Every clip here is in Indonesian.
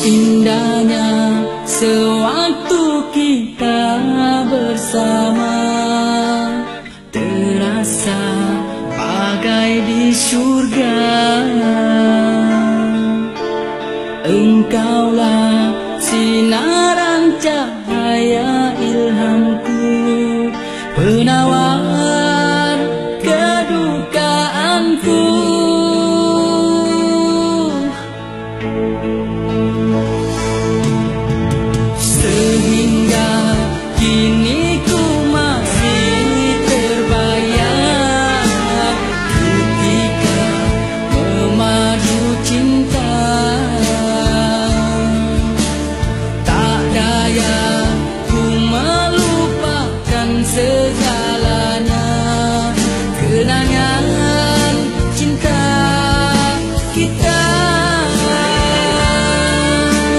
Indahnya sewaktu kita bersama, terasa bagai di surga. Engkaulah sinaran cahaya ilhamku, penawar kedukaanku. Sehingga kini ku masih terbayang ketika memadu cinta. Tak daya ku melupakan segalanya, kenangan cinta kita.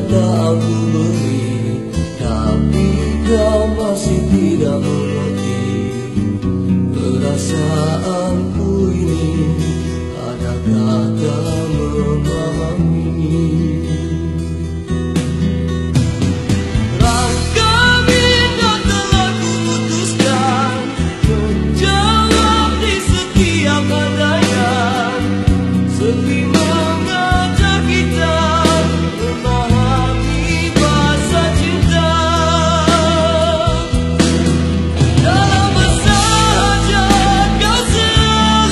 tak aku beri, tapi kau masih tidak mengerti perasaanku ini. Adakah tak memahami? Langkah bintang telah kuputuskan menjawab di setiap andaian. Sepi mengajak kita memahami bahasa cinta. Dalam bersahaja kau selalu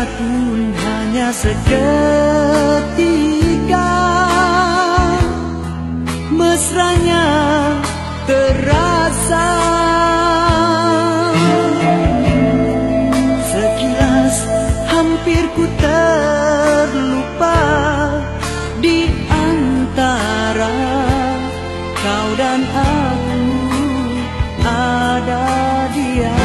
pun hanya seketika, mesranya terasa. Sekilas hampir ku terlupa di antara kau dan aku ada dia.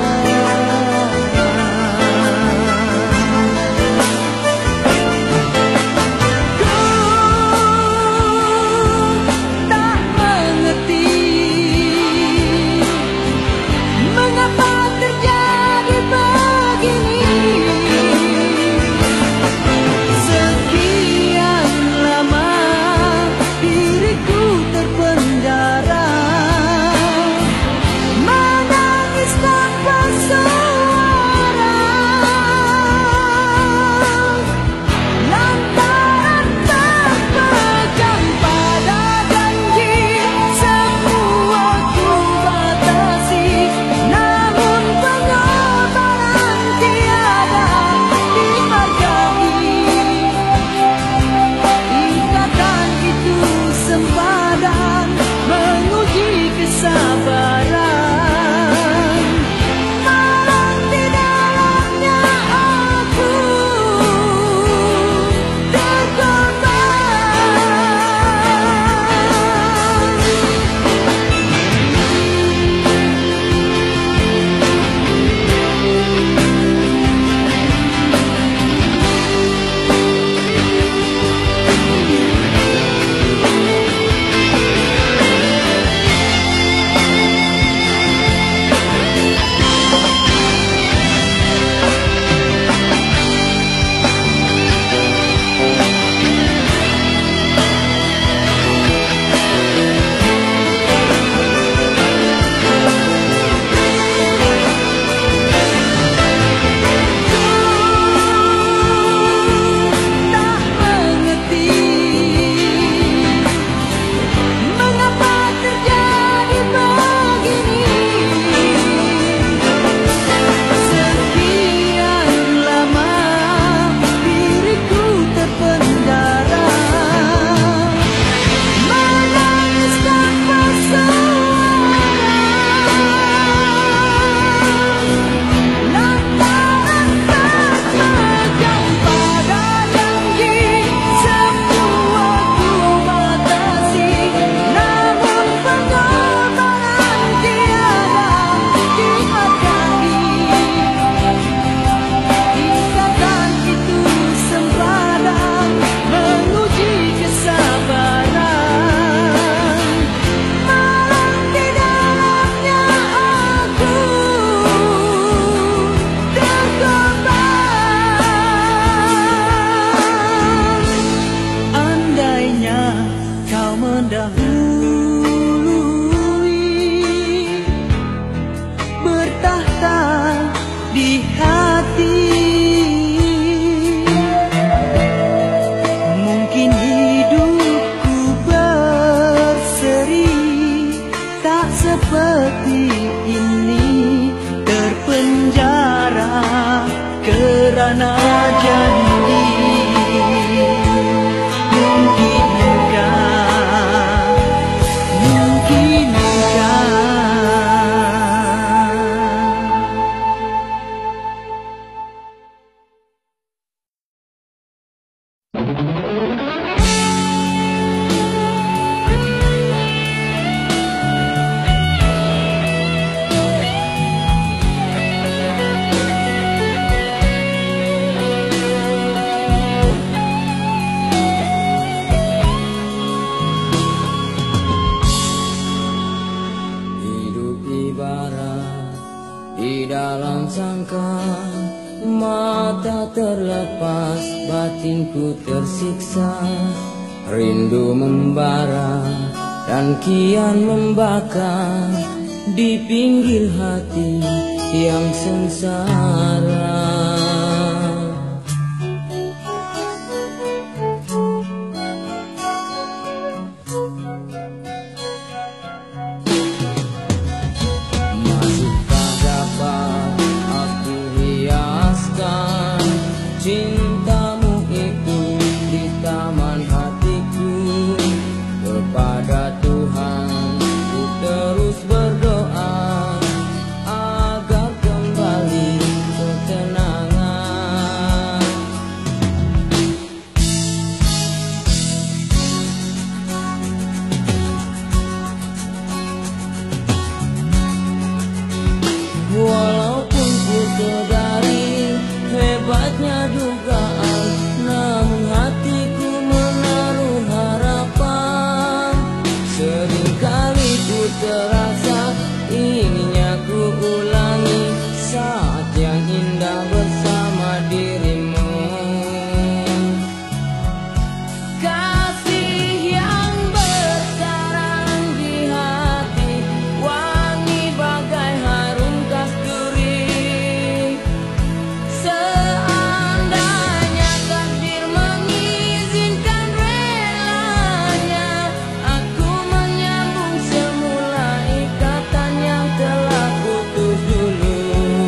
Di dalam sangka mata terlepas, batinku tersiksa, rindu membara dan kian membakar di pinggir hati yang sengsara. cintamu itu di taman hatiku. Kepada Tuhan ku terus berdoa agar kembali ketenangan. Walaupun ku sadari hebatnya dugaan, namun hatiku menaruh harapan. Seringkali ku terasa inginnya ku ulangi saat yang indah bersama dirimu. Kasih yang bersarang di hati, wangi bagai harum kasturi. Seandainya takdir mengizinkan relanya, aku menyambung semula ikatan yang telah putus dulu.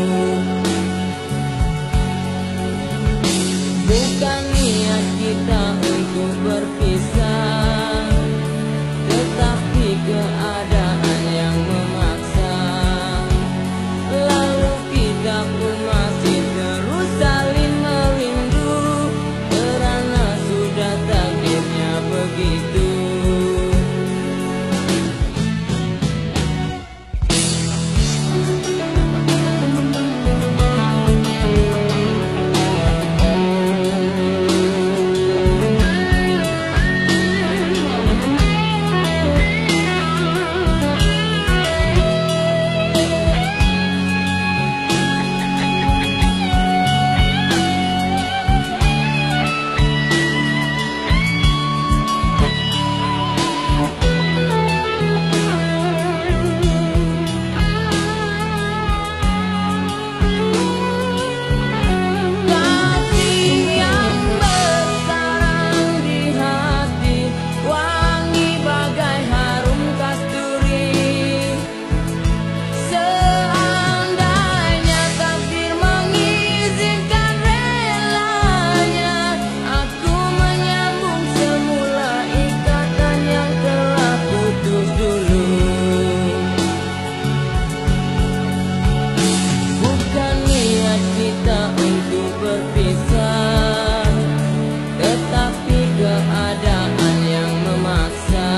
Bukan niat kita untuk berpisah, tetapi keadaan yang memaksa. Lalu kita pun masih terus saling merindu, karena sudah takdirnya begitu. Kasih yang bersarang di hati, wangi bagai harum kasturi. Seandainya takdir mengizinkan relanya, aku menyambung semula ikatan yang telah putus dulu. Bukan niat kita untuk berpisah, tetapi keadaan yang memaksa.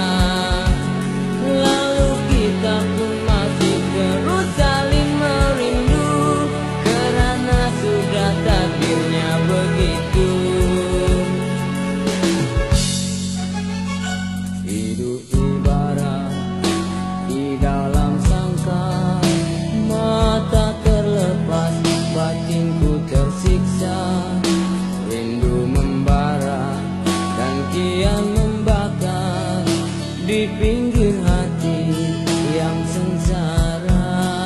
Lalu kita pun masih terus saling merindu, karena sudah takdirnya begitu. Hidup ibarat di dalam sangka, mata terlepas, batinku tersiksa. Rindu membara dan kian membakar di pinggir hati yang sengsara.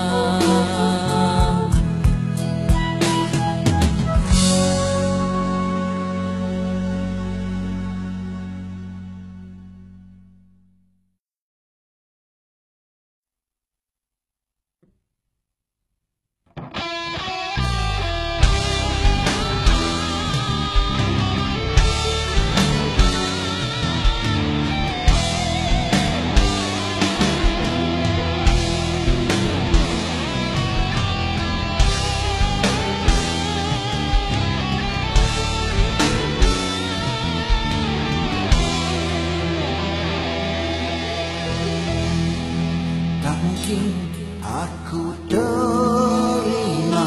Tak mungkin aku terima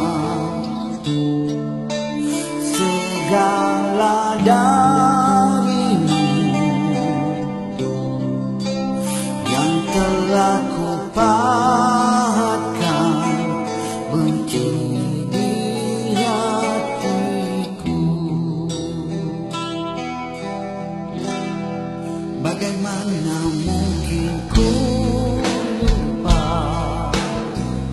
segala darimu yang telah kupahatkan benci di hatiku. Bagaimana mungkin ku lupa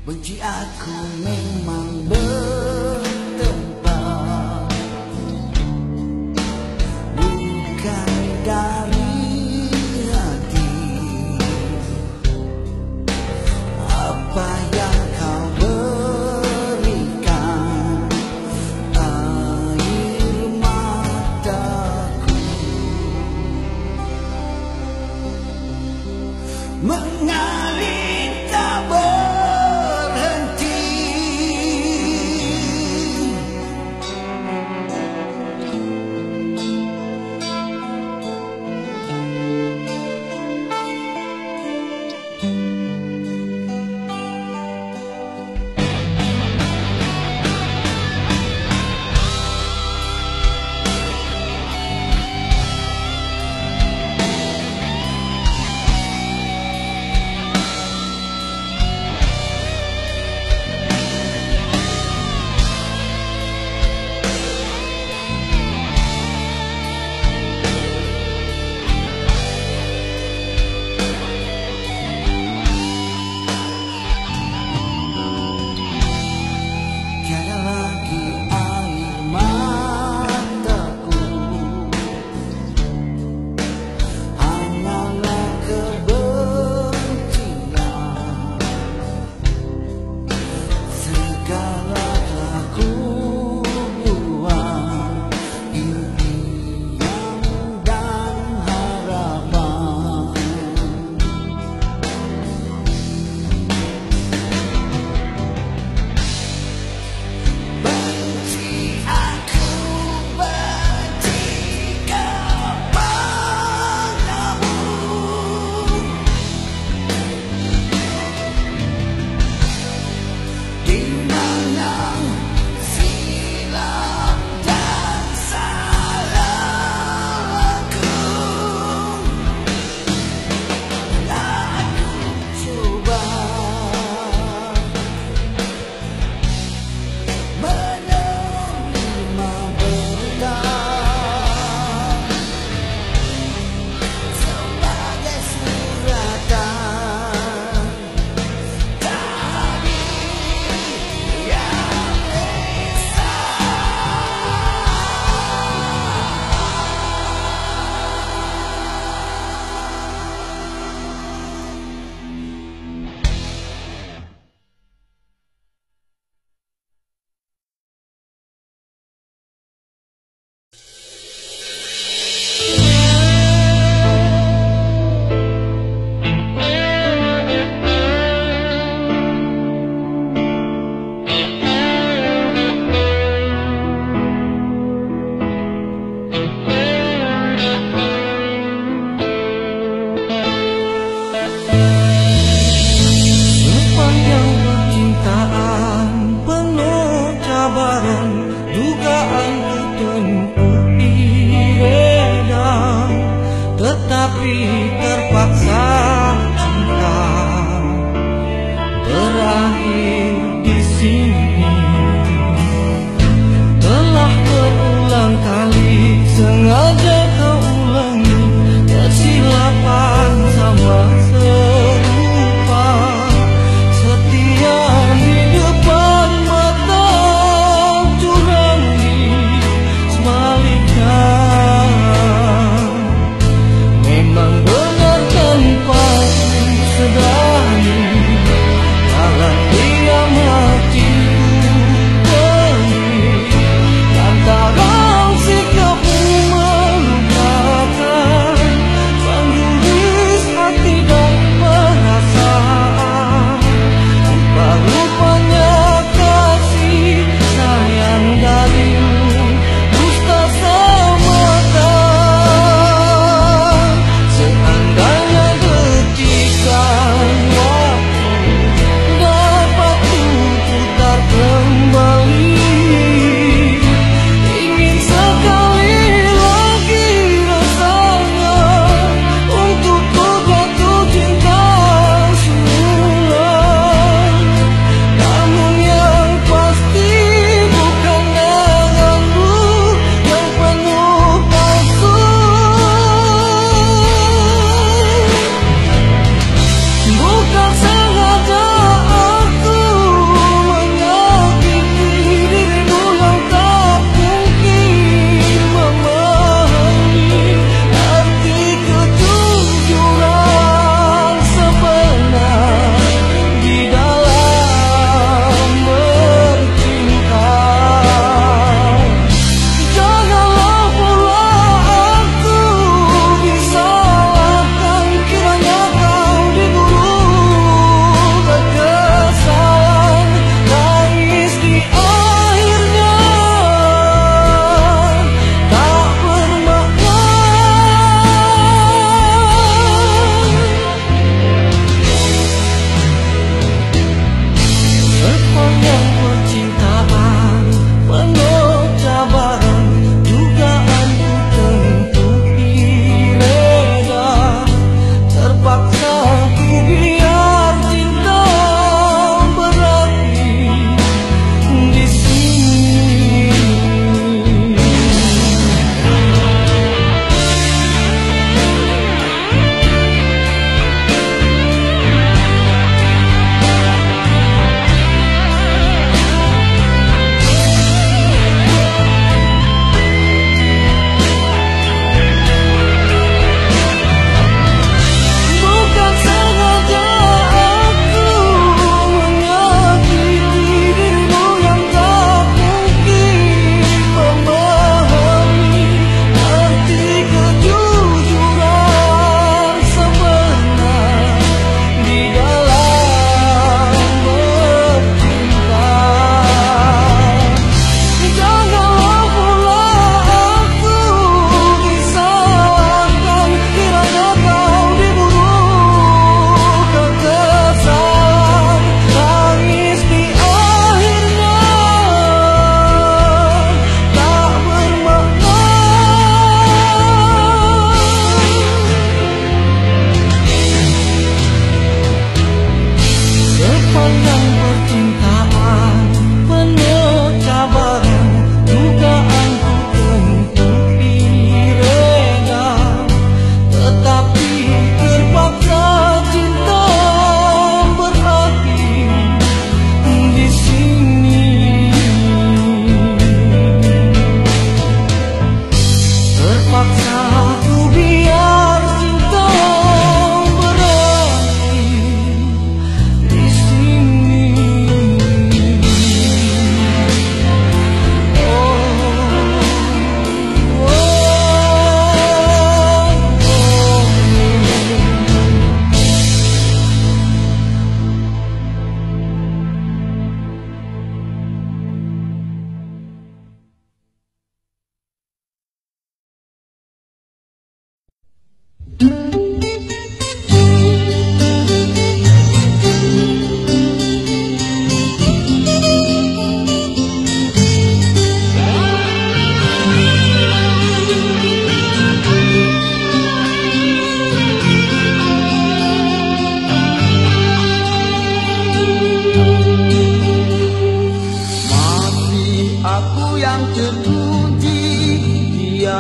Benci aku memang bertempat, bukan dari hati. Apa yang kau berikan, air mataku mengalir tak berhenti.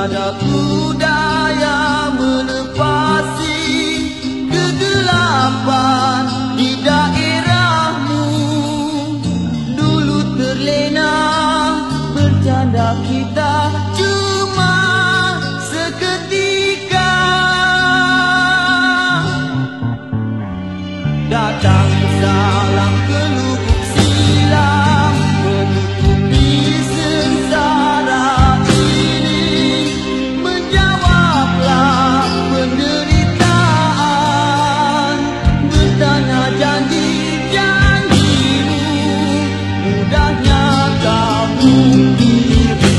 tiada daya melepasi kegelapan di daerahmu. Dulu terlena bercanda kita cuma seketika. Datang salam ke lubuk silam menutupi sengsara ini. Menjawablah penderitaan, bertanya janji-janjimu, mudahnya kamu tiru.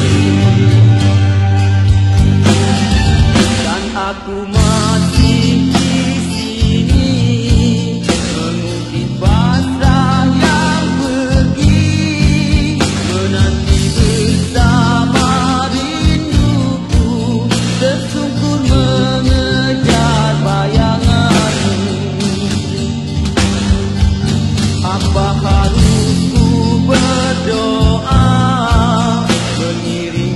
Dan aku masih di sini mengukir pasrah yang pergi, menanti bersama rinduku, tersungkur mengejar bayanganmu. Apa harus ku berdoa mengiring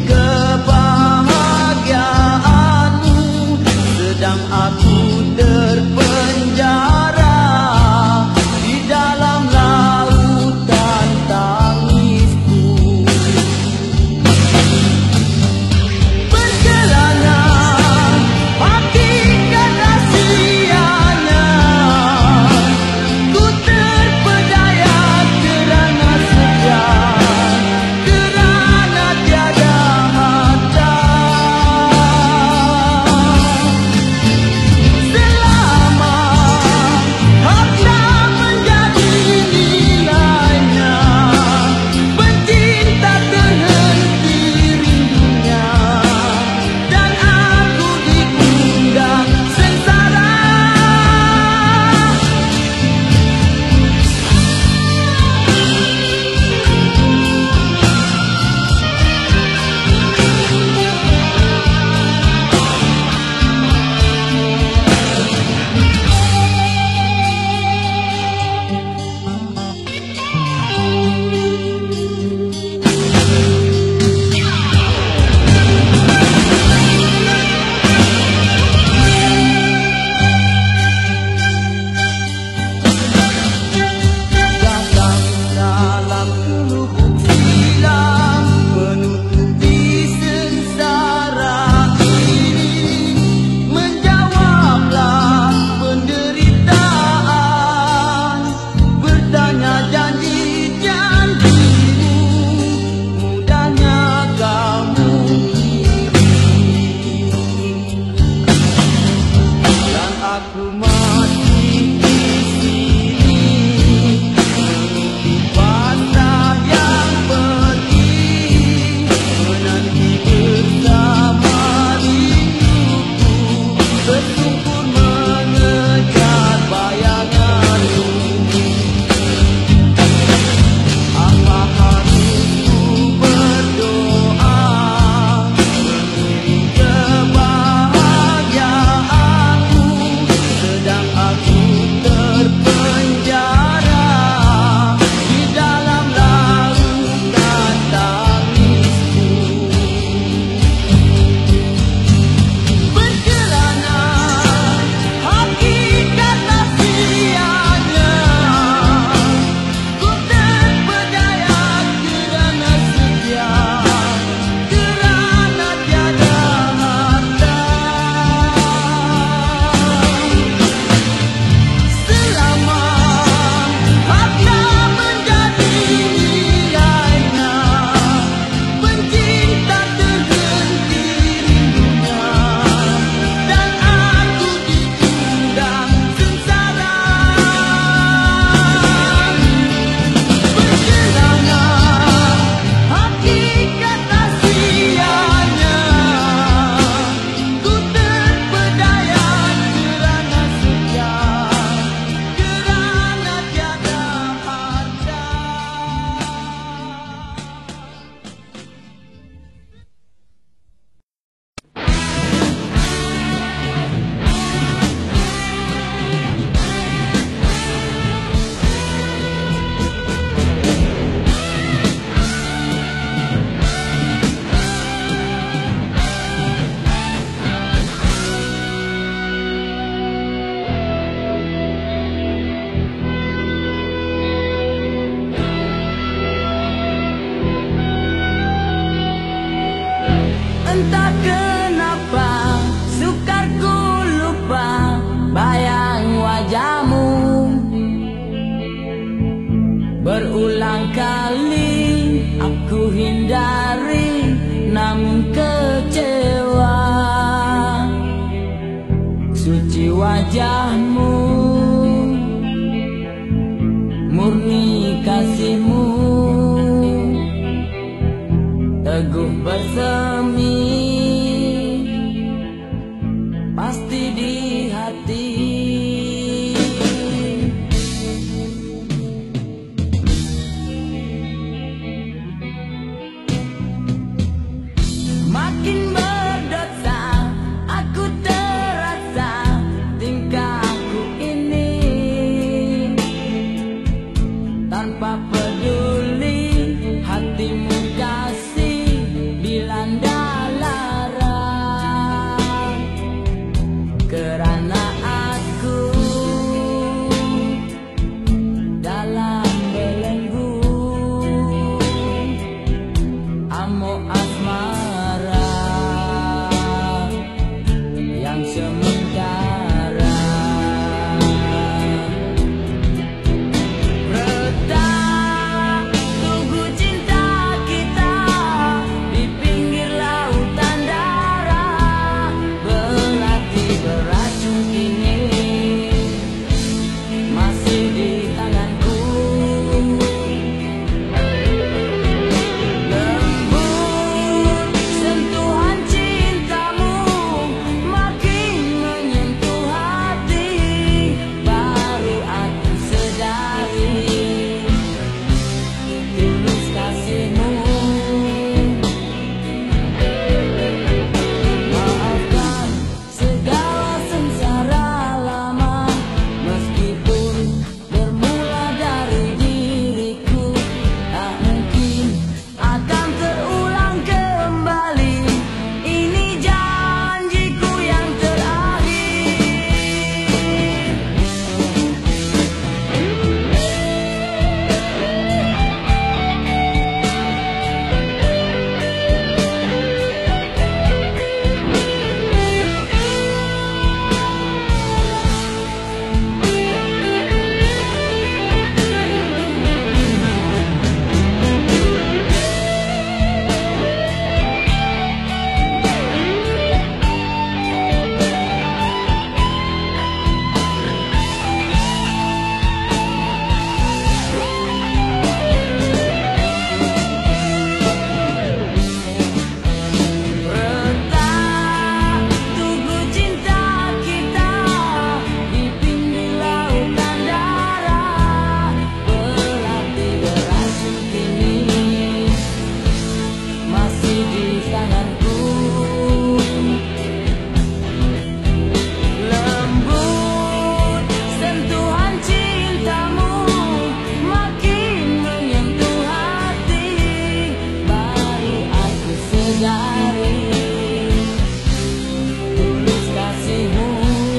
kebahagiaanmu, sedang aku terpenjara di dalam lautan tangisku. Berkelana hakikat rahsianya, ku terpedaya kerana setia. entah kenapa sukar ku lupa bayang wajahmu. Berulang kali aku hindari namun kecewa. Suci wajahmu, murni kasihmu, teguh bersemi, pasti di hati. Makin berdosa aku terasa tingkahku ini, tanpa peduli hatimu kasih dilanda lara. Kerana aku dalam belenggu amuk asmara yang sementara. Retak tugu cinta kita di pinggir lautan darah, belati beracun kini masih di tanganku. Lembut sentuhan cintamu makin menyentuh hati, baru aku sedari tulus kasihmu. Maafkan segala sengsara lama, meskipun bermula dari diriku, tak mungkin akan terulang kembali. Ini janjiku yang terakhir. Retak tugu cinta kita di pinggir lautan darah, belati beracun kini masih di tanganku. Lembut sentuhan cintamu makin menyentuh hati, baru aku sedari tulus kasihmu.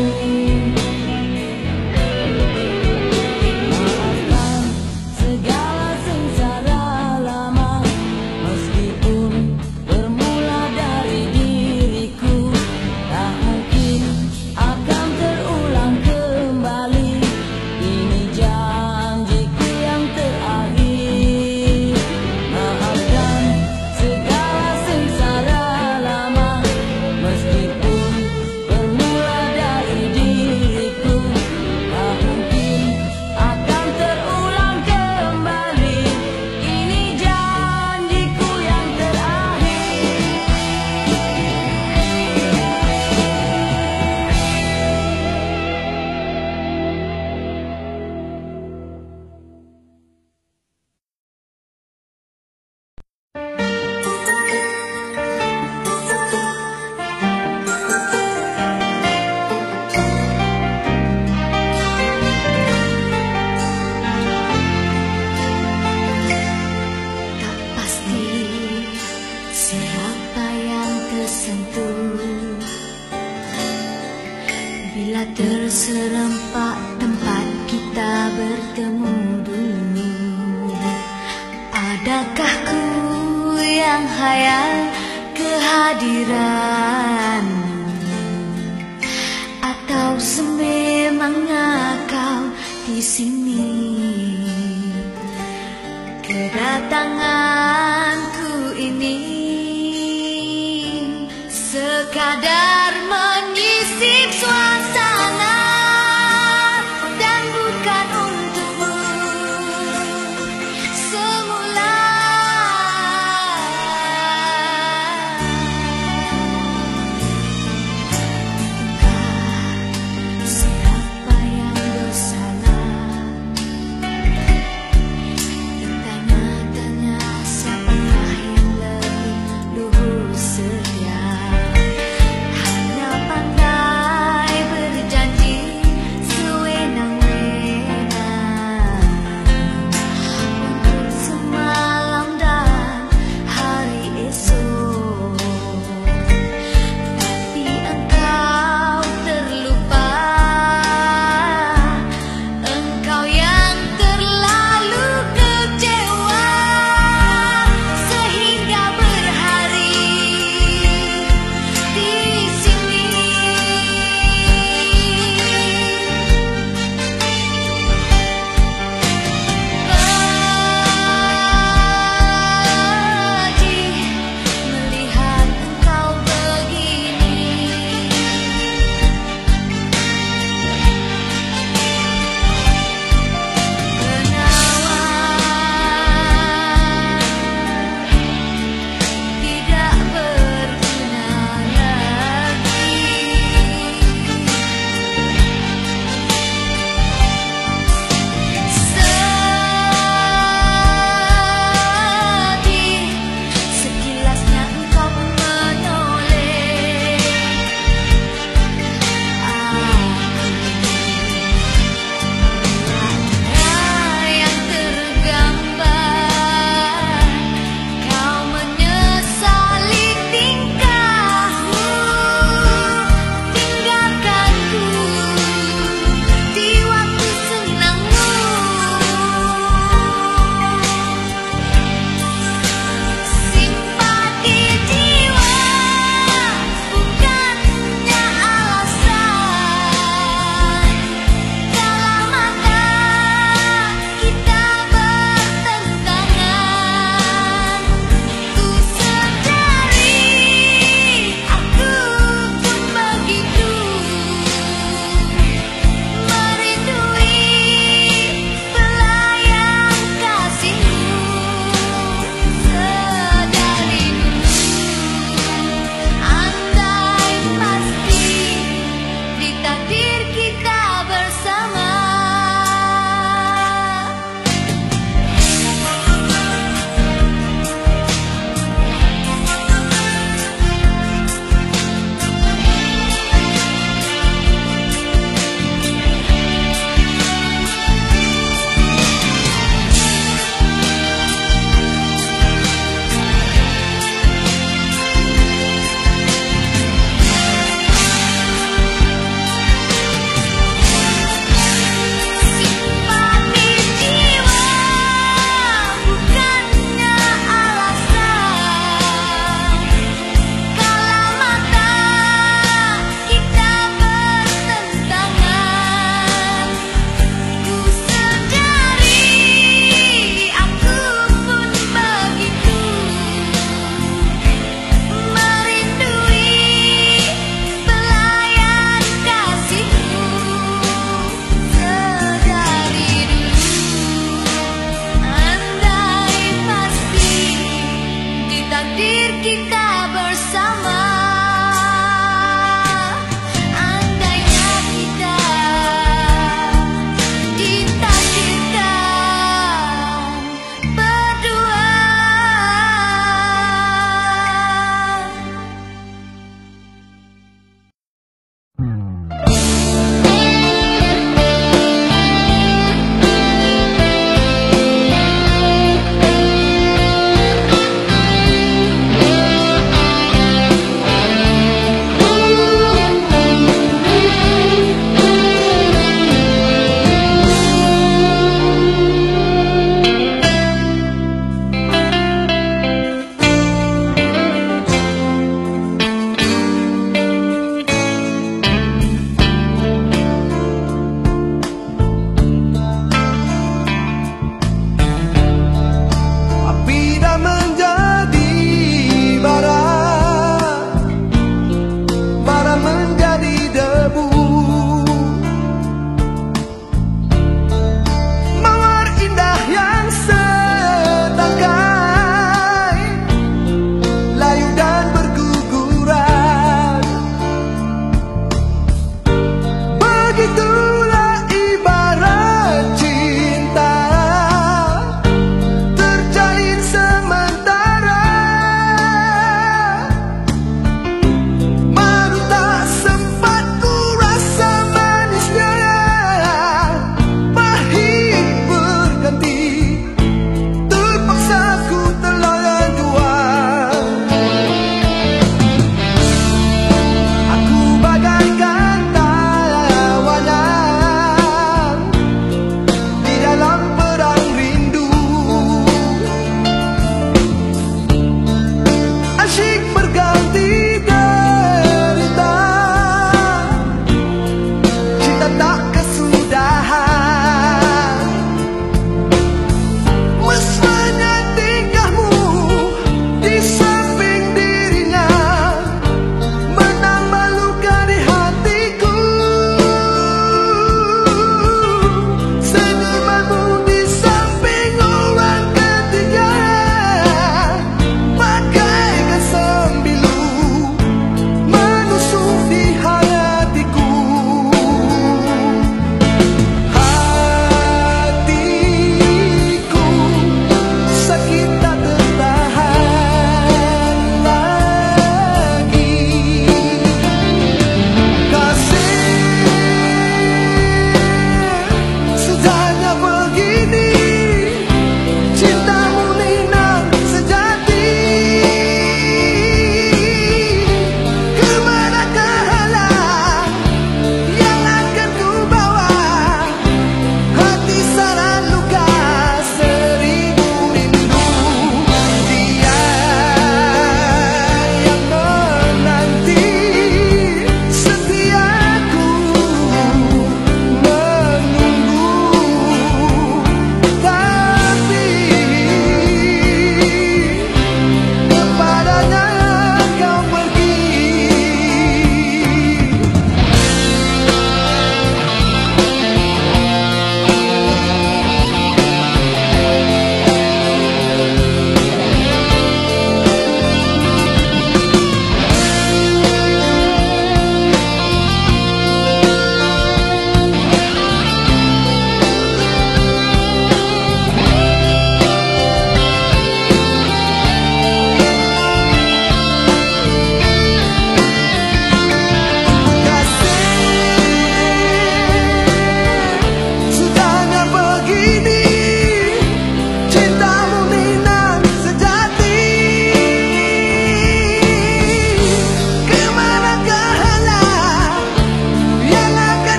Maafkan segala sengsara lama, meskipun bermula dari diriku, tak mungkin akan terulang kembali. Ini janjiku yang terakhir. Maafkan segala sengsara lama, meskipun bermula dari diriku, tak mungkin akan terulang kembali. Ini janjiku yang terakhir. Tak pasti siapa yang tersentuh bila terserempak tempat kita bertemu dulu. Adakah ku yang hayal ke kehadiranmu, atau sememangnya kau di sini? Kedatanganku ini sekadar menyisip suasana dan bukan untukmu semula. Entah siapa yang bersalah, bertanya-tanya siapakah yang lebih luhur setia.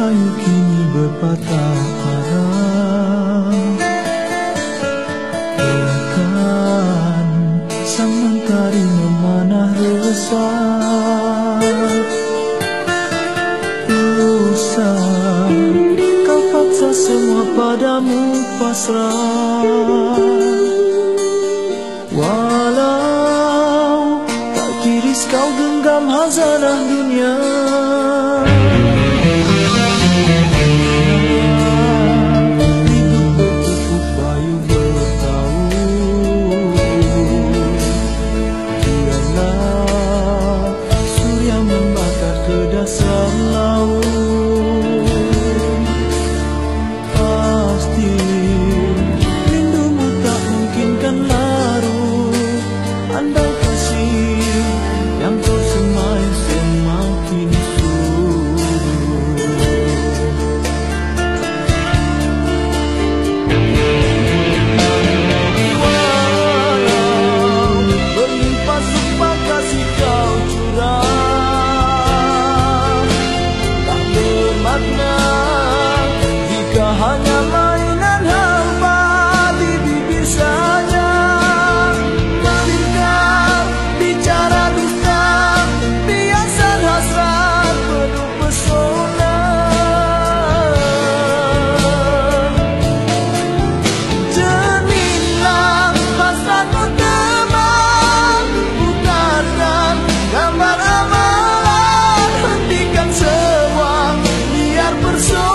kayu kini berpatah arah. Biarkan sang mentari memanah resah. Usah kau paksa semua padamu pasrah. Walau tak tiris kau genggam hazanah dunia. Hidup berpupuk bayu bertaut. Biarlah surya membakar ke dasar laut. Pasti rindumu tak mungkin kan larut. Andai kasih yang kau semai semakin surut. Walau berlimpah sumpah kasih kau curah, tak bermakna jika hanya mainan hampa di bibir saja. Melainkan bicara dusta, biasan hasrat penuh pesona. Cerminlah hasratmu teman, putarkan gambar amalan, hentikan semua biar bersona.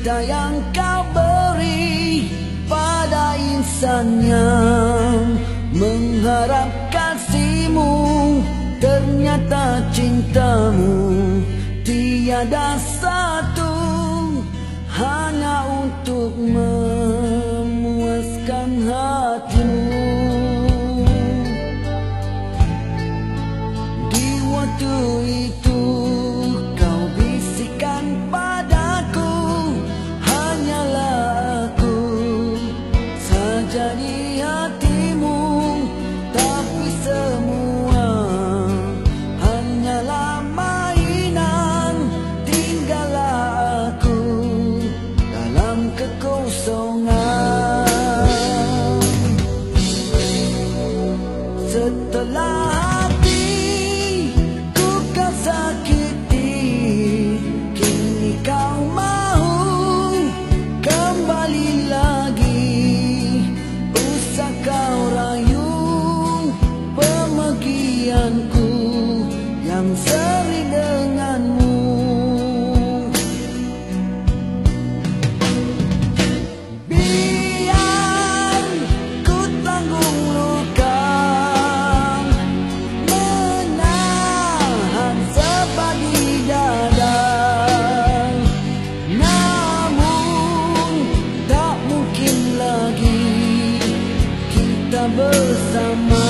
cinta yang kau beri pada insan yang mengharap kasihmu. Ternyata cintamu tiada satu, hanya untuk memuaskan hatimu. Di waktu itu kau bisikan padaku, hanyalah aku saja di hatimu. Tapi semua hanyalah mainan, tinggallah aku dalam kekosongan. Setelah hatiku kau sakiti, kini kau mahu kembali lagi. Usah kau rayu pemergianku yang seri denganmu. Biar ku tanggung luka, menahan sebab di dada. Namun tak mungkin lagi kita bersama.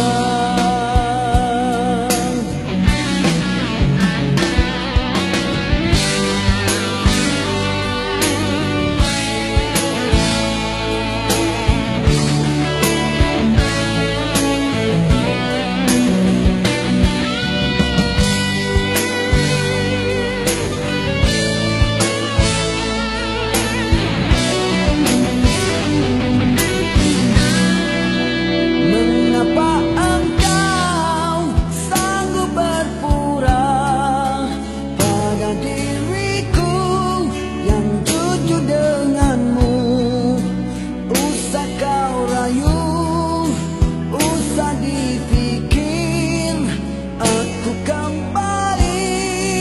Mengapa engkau sanggup berpura pada diriku yang jujur denganmu? Usah kau rayu, usah dipikir aku kembali.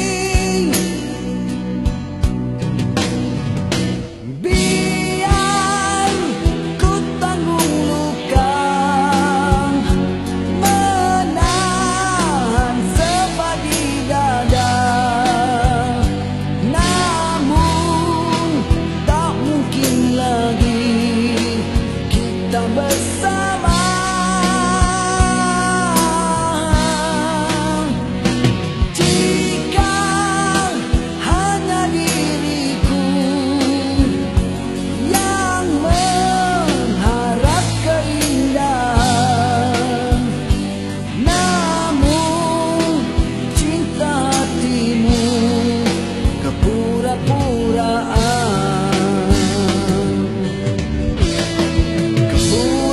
Biar ku tanggung luka, menahan sebab di dada. Namun tak mungkin lagi kita bersama. Jika hanya diriku yang mengharap keindahan, namun cinta hatimu kepura-puraan. Kepura-puraan.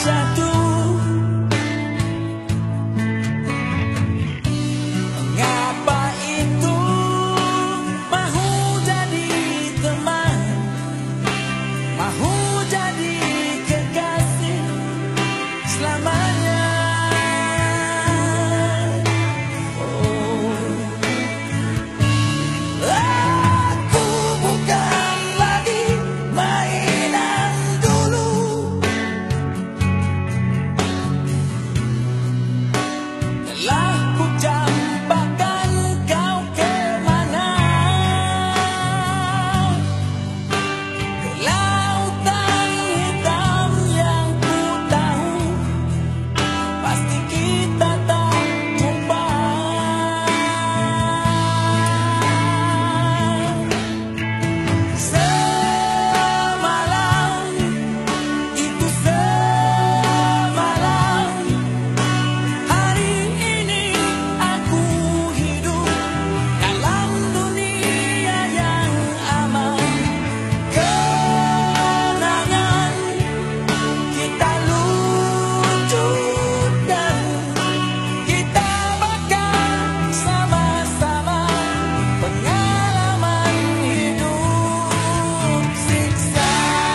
jatuh. Mengapa itu mahu jadi teman, mahu jadi kekasih selamanya. Aku bukan lagi mainan dulu. Telah ku campakkan kau kemana, ke lautan hitam yang ku tahu pasti kita tak jumpa. Semalam, itu semalam, hari ini aku hidup dalam dunia yang aman. Kenangan kita lucu dan kita bakal sama-sama pengalaman hidup siksa.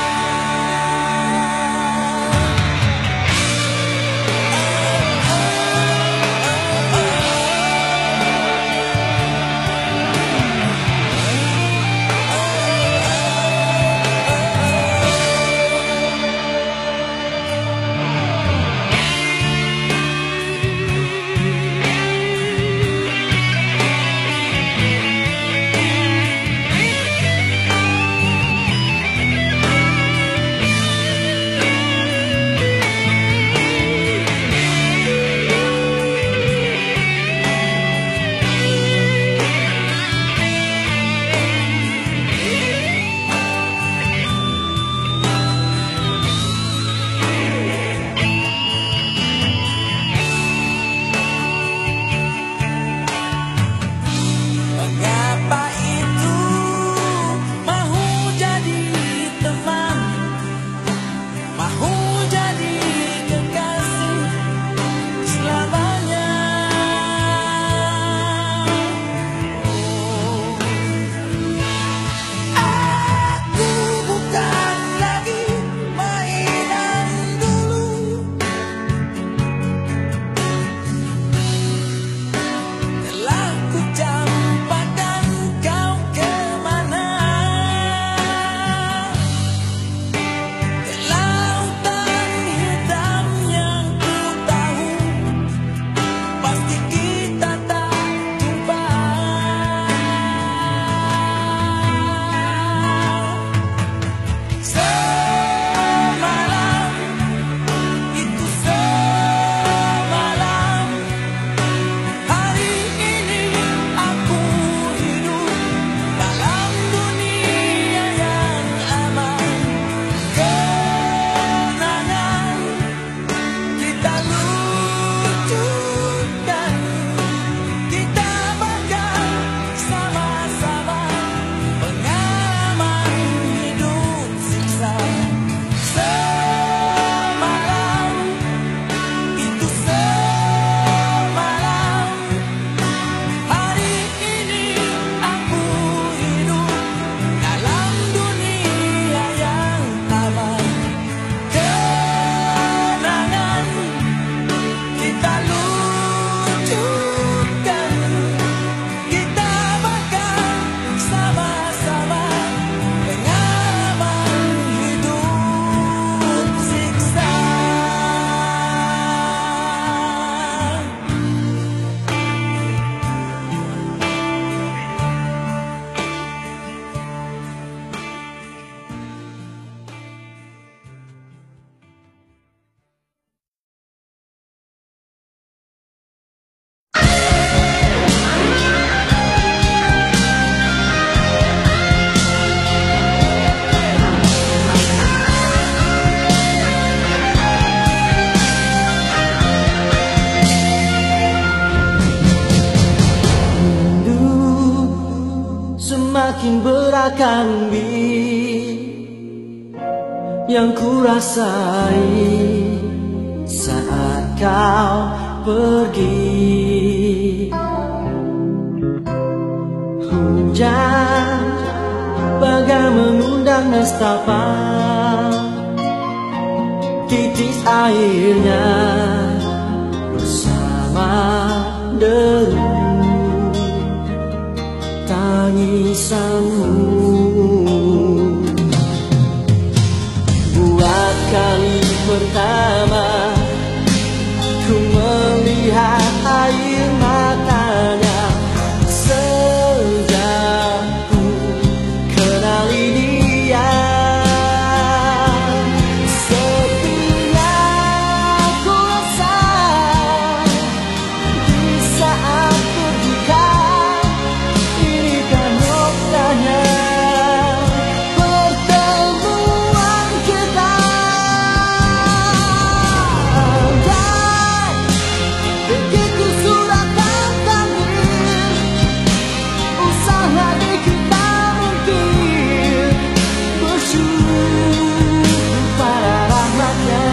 Mengapa itu mahu jadi teman, mahu jadi kekasih selamanya. Aku bukan lagi mainan dulu. Telah ku campakkan kau kemana, ke lautan hitam yang ku tahu pasti kita tak jumpa. Semalam, itu semalam, hari ini aku hidup dalam dunia yang aman. Kenangan kita lucu dan kita bakal sama-sama pengalaman hidup siksa. Semalam, itu semalam, hari ini aku hidup dalam dunia yang aman. Kenangan kita lucu dan kita bakal sama-sama pengalaman hidup siksa. Semakin berakan yang ku rasai, pergi. Hujan bagai mengundang nestapa, titis airnya bersama deru tangisanmu. Buat kali pertama ku melihat air matanya, sejak ku kenali dia. Sepinya ku rasa di saat berduka, ini kan oktanya pertemuan kita. Dan begitu suratan takdir, usaha di kita mungkin bersyukur pada rahmatnya.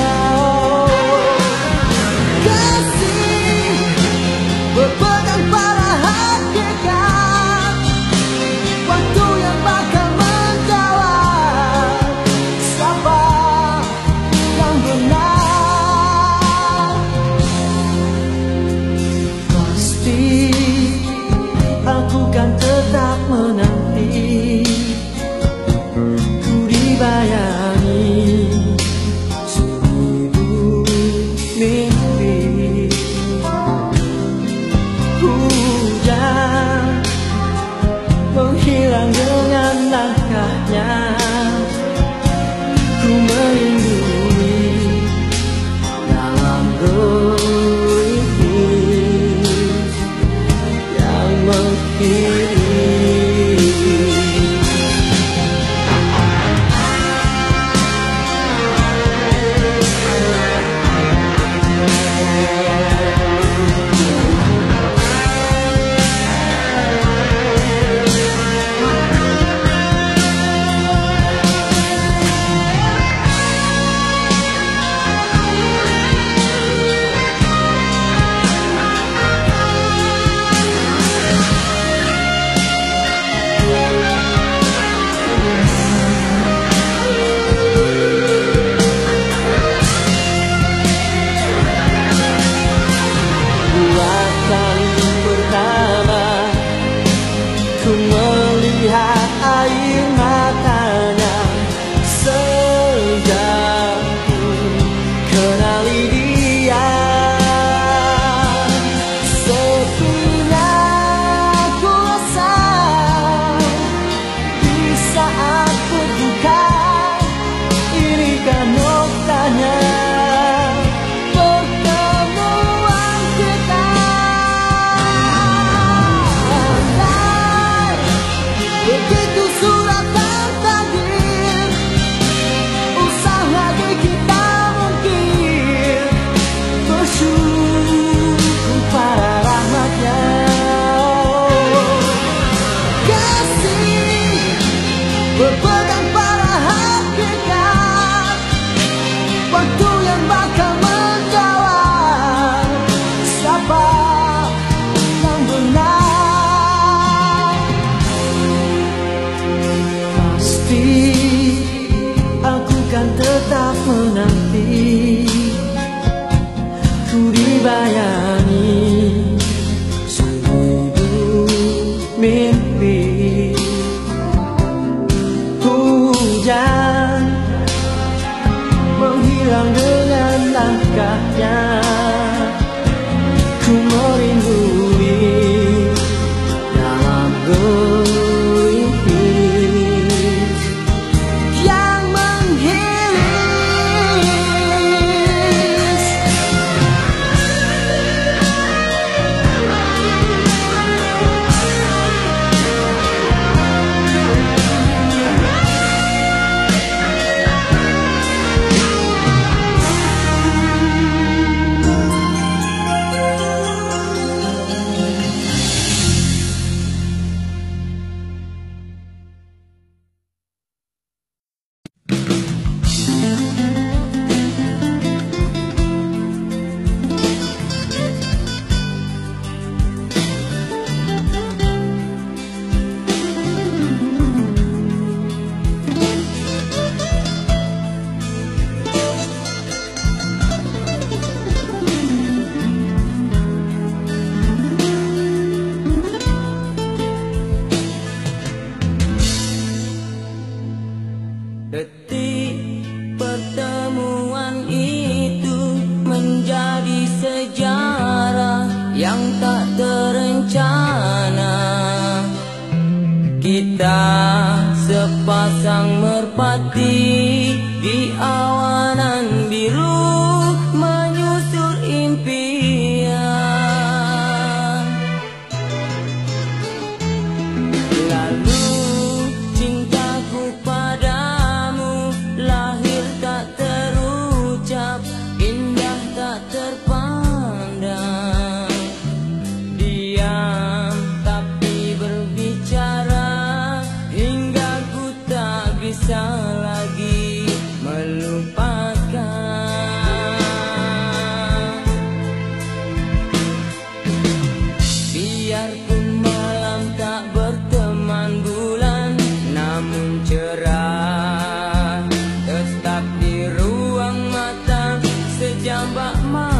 Kasih berpegang pada hakikat, waktu yang bakal menjawab siapa yang benar. Pasti aku kan tetap menanti, ku dibayangi seribu mimpi. Hujan menghilang dengan langkahnya, ku melindungi dalam gerimis yang mengkiri. Buat kali pertama ku melihat air matanya, sejak ku kenali dia. Sepinya ku rasa di saat berduka, ini kan oktanya pertemuan kita. Dan begitu suratan takdir, usaha di kita mungkin bersyukur pada rahmatnya. Kasih berpegang pada hakikat, waktu yang bakal menjawab siapa yang benar. Pasti aku kan tetap menanti, ku dibayangi seribu mimpi. Hujan menghilang dengan langkahnya, ku merindui dalam gerimis yang menghiris. rencana. Kita sepasang merpati di awanan biru menyusur impian. Lalu cintaku padamu lahir tak terucap, indah tak terpandang. Diam tapi berbicara hingga ku tak bisa lagi melupakan. Biarpun malam tak berteman bulan, namun cerah tetap di ruang mata sejambak mata.